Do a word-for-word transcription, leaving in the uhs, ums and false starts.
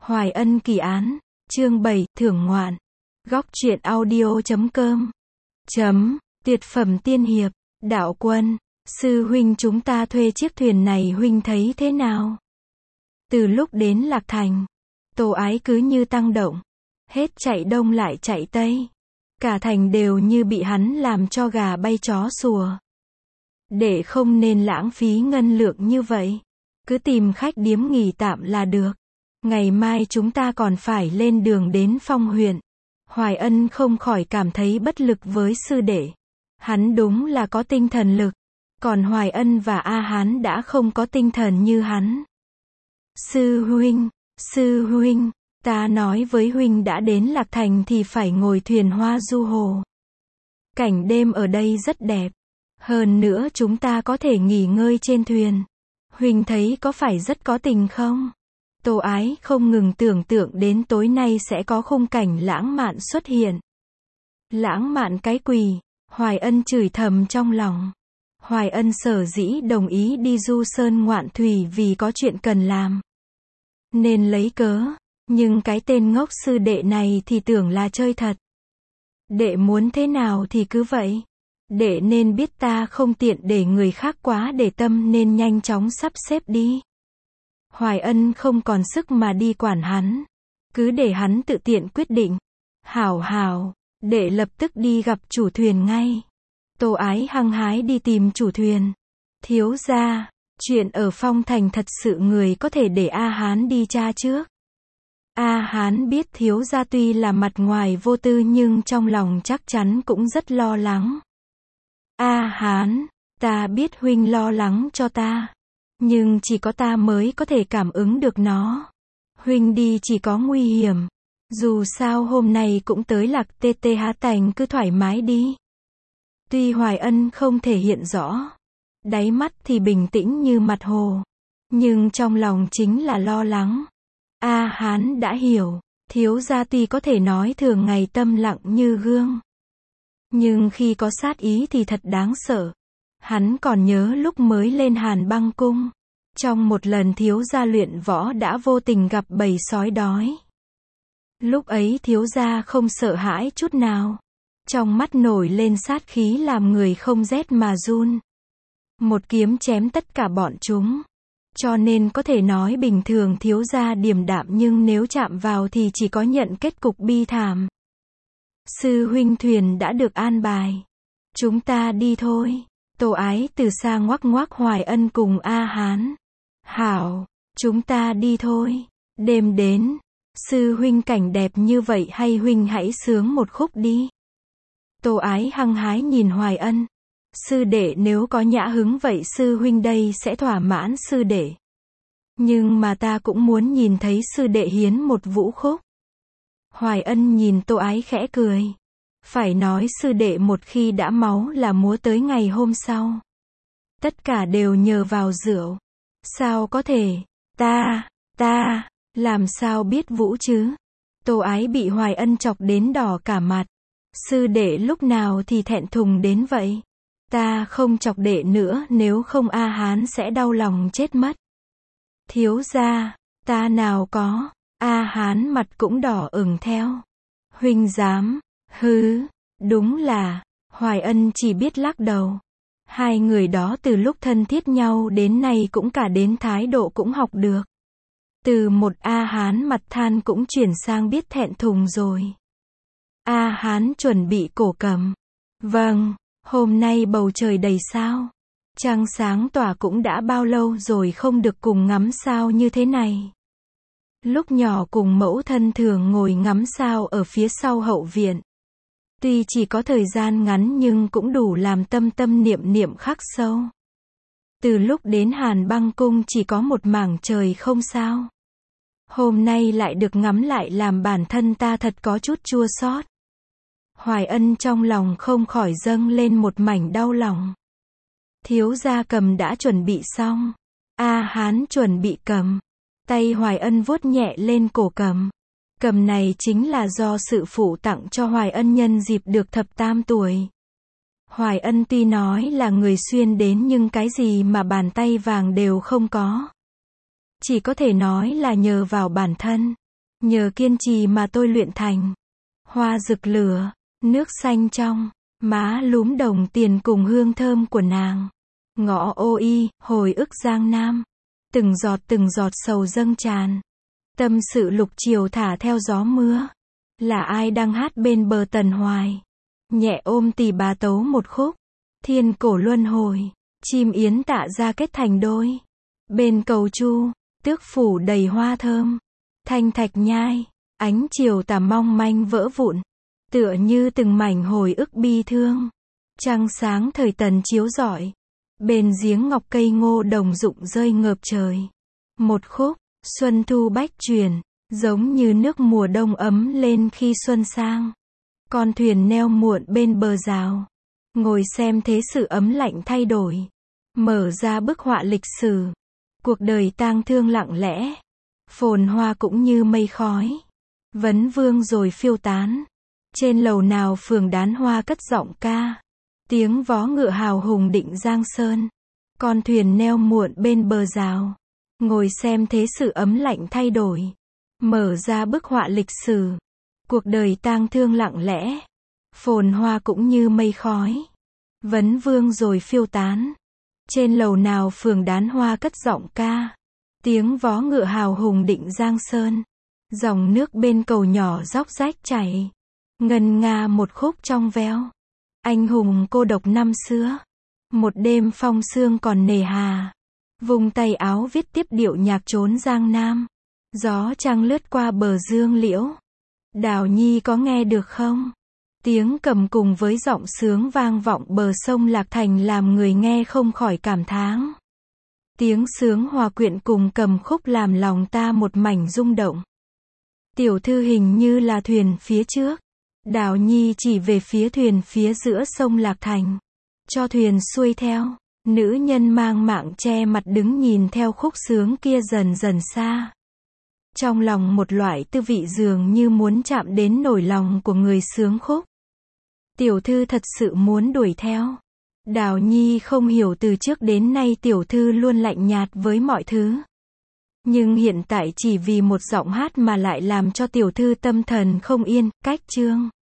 Hoài Ân kỳ án, chương bảy, thưởng ngoạn. Góc truyện audio chấm com. Chấm, tuyệt phẩm tiên hiệp, đạo quân, sư huynh chúng ta thuê chiếc thuyền này huynh thấy thế nào? Từ lúc đến Lạc Thành, Tô Ái cứ như tăng động, hết chạy đông lại chạy tây. Cả thành đều như bị hắn làm cho gà bay chó sủa. Để không nên lãng phí ngân lượng như vậy, cứ tìm khách điếm nghỉ tạm là được. Ngày mai chúng ta còn phải lên đường đến Phong huyện. Hoài Ân không khỏi cảm thấy bất lực với sư đệ. Hắn đúng là có tinh thần lực, còn Hoài Ân và A Hán đã không có tinh thần như hắn. Sư huynh, sư huynh, ta nói với huynh đã đến Lạc Thành thì phải ngồi thuyền hoa du hồ. Cảnh đêm ở đây rất đẹp. Hơn nữa chúng ta có thể nghỉ ngơi trên thuyền. Huynh thấy có phải rất có tình không? Tô Ái không ngừng tưởng tượng đến tối nay sẽ có khung cảnh lãng mạn xuất hiện. Lãng mạn cái quỳ, Hoài Ân chửi thầm trong lòng. Hoài Ân sở dĩ đồng ý đi du sơn ngoạn thủy vì có chuyện cần làm, nên lấy cớ, nhưng cái tên ngốc sư đệ này thì tưởng là chơi thật. Đệ muốn thế nào thì cứ vậy. Đệ nên biết ta không tiện để người khác quá để tâm nên nhanh chóng sắp xếp đi. Hoài Ân không còn sức mà đi quản hắn. Cứ để hắn tự tiện quyết định. Hảo hảo, đệ lập tức đi gặp chủ thuyền ngay. Tô Ái hăng hái đi tìm chủ thuyền. Thiếu gia, chuyện ở Phong Thành thật sự người có thể để A Hán đi tra trước. A Hán biết thiếu gia tuy là mặt ngoài vô tư nhưng trong lòng chắc chắn cũng rất lo lắng. A Hán, ta biết huynh lo lắng cho ta. Nhưng chỉ có ta mới có thể cảm ứng được nó. Huynh đi chỉ có nguy hiểm. Dù sao hôm nay cũng tới Lạc Tê Tê Há Tành, cứ thoải mái đi. Tuy Hoài Ân không thể hiện rõ, đáy mắt thì bình tĩnh như mặt hồ, nhưng trong lòng chính là lo lắng. A Hán đã hiểu, thiếu gia tuy có thể nói thường ngày tâm lặng như gương, nhưng khi có sát ý thì thật đáng sợ. Hắn còn nhớ lúc mới lên Hàn Băng Cung, trong một lần thiếu gia luyện võ đã vô tình gặp bầy sói đói. Lúc ấy thiếu gia không sợ hãi chút nào, trong mắt nổi lên sát khí làm người không rét mà run. Một kiếm chém tất cả bọn chúng. Cho nên có thể nói bình thường thiếu gia điềm đạm nhưng nếu chạm vào thì chỉ có nhận kết cục bi thảm. Sư huynh thuyền đã được an bài. Chúng ta đi thôi. Tô Ái từ xa ngoắc ngoắc Hoài Ân cùng A Hán. Hảo, chúng ta đi thôi. Đêm đến. Sư huynh cảnh đẹp như vậy hay huynh hãy sướng một khúc đi. Tô Ái hăng hái nhìn Hoài Ân. Sư đệ nếu có nhã hứng vậy sư huynh đây sẽ thỏa mãn sư đệ. Nhưng mà ta cũng muốn nhìn thấy sư đệ hiến một vũ khúc. Hoài Ân nhìn Tô Ái khẽ cười. Phải nói sư đệ một khi đã máu là múa tới ngày hôm sau. Tất cả đều nhờ vào rượu. Sao có thể? Ta, ta, làm sao biết vũ chứ? Tô Ái bị Hoài Ân chọc đến đỏ cả mặt. Sư đệ lúc nào thì thẹn thùng đến vậy? Ta không chọc đệ nữa nếu không A Hán sẽ đau lòng chết mất. Thiếu gia, ta nào có. A Hán mặt cũng đỏ ửng theo. Huynh dám, hứ, đúng là, Hoài Ân chỉ biết lắc đầu. Hai người đó từ lúc thân thiết nhau đến nay cũng cả đến thái độ cũng học được. Từ một A Hán mặt than cũng chuyển sang biết thẹn thùng rồi. A Hán chuẩn bị cổ cầm. Vâng, hôm nay bầu trời đầy sao. Trăng sáng tỏa cũng đã bao lâu rồi không được cùng ngắm sao như thế này. Lúc nhỏ cùng mẫu thân thường ngồi ngắm sao ở phía sau hậu viện. Tuy chỉ có thời gian ngắn nhưng cũng đủ làm tâm tâm niệm niệm khắc sâu. Từ lúc đến Hàn Băng Cung chỉ có một mảng trời không sao. Hôm nay lại được ngắm lại làm bản thân ta thật có chút chua xót. Hoài Ân trong lòng không khỏi dâng lên một mảnh đau lòng. Thiếu gia cầm đã chuẩn bị xong. A Hán chuẩn bị cầm. Tay Hoài Ân vuốt nhẹ lên cổ cầm. Cầm này chính là do sự phụ tặng cho Hoài Ân nhân dịp được thập tam tuổi. Hoài Ân tuy nói là người xuyên đến nhưng cái gì mà bàn tay vàng đều không có. Chỉ có thể nói là nhờ vào bản thân. Nhờ kiên trì mà tôi luyện thành. Hoa rực lửa, nước xanh trong, má lúm đồng tiền cùng hương thơm của nàng. Ngõ ô y, hồi ức Giang Nam. Từng giọt từng giọt sầu dâng tràn. Tâm sự lục chiều thả theo gió mưa. Là ai đang hát bên bờ Tần Hoài? Nhẹ ôm tỳ bà tấu một khúc. Thiên cổ luân hồi, chim yến tạ ra kết thành đôi. Bên cầu Chu, tước phủ đầy hoa thơm. Thanh thạch nhai, ánh chiều tà mong manh vỡ vụn. Tựa như từng mảnh hồi ức bi thương. Trăng sáng thời Tần chiếu rọi. Bên giếng ngọc cây ngô đồng rụng rơi ngợp trời. Một khúc, xuân thu bách truyền, giống như nước mùa đông ấm lên khi xuân sang. Con thuyền neo muộn bên bờ rào. Ngồi xem thế sự ấm lạnh thay đổi. Mở ra bức họa lịch sử. Cuộc đời tang thương lặng lẽ. Phồn hoa cũng như mây khói. Vấn vương rồi phiêu tán. Trên lầu nào phường đán hoa cất giọng ca. Tiếng vó ngựa hào hùng định Giang Sơn. Con thuyền neo muộn bên bờ rào. Ngồi xem thế sự ấm lạnh thay đổi. Mở ra bức họa lịch sử. Cuộc đời tang thương lặng lẽ. Phồn hoa cũng như mây khói. Vấn vương rồi phiêu tán. Trên lầu nào phường đán hoa cất giọng ca. Tiếng vó ngựa hào hùng định Giang Sơn. Dòng nước bên cầu nhỏ róc rách chảy. Ngân nga một khúc trong veo. Anh hùng cô độc năm xưa. Một đêm phong sương còn nề hà. Vùng tay áo viết tiếp điệu nhạc trốn Giang Nam. Gió trăng lướt qua bờ dương liễu. Đào Nhi có nghe được không? Tiếng cầm cùng với giọng sướng vang vọng bờ sông Lạc Thành làm người nghe không khỏi cảm thán. Tiếng sướng hòa quyện cùng cầm khúc làm lòng ta một mảnh rung động. Tiểu thư hình như là thuyền phía trước. Đào Nhi chỉ về phía thuyền phía giữa sông Lạc Thành. Cho thuyền xuôi theo. Nữ nhân mang mạng che mặt đứng nhìn theo khúc sướng kia dần dần xa. Trong lòng một loại tư vị dường như muốn chạm đến nỗi lòng của người sướng khúc. Tiểu thư thật sự muốn đuổi theo. Đào Nhi không hiểu từ trước đến nay tiểu thư luôn lạnh nhạt với mọi thứ. Nhưng hiện tại chỉ vì một giọng hát mà lại làm cho tiểu thư tâm thần không yên. Cách chương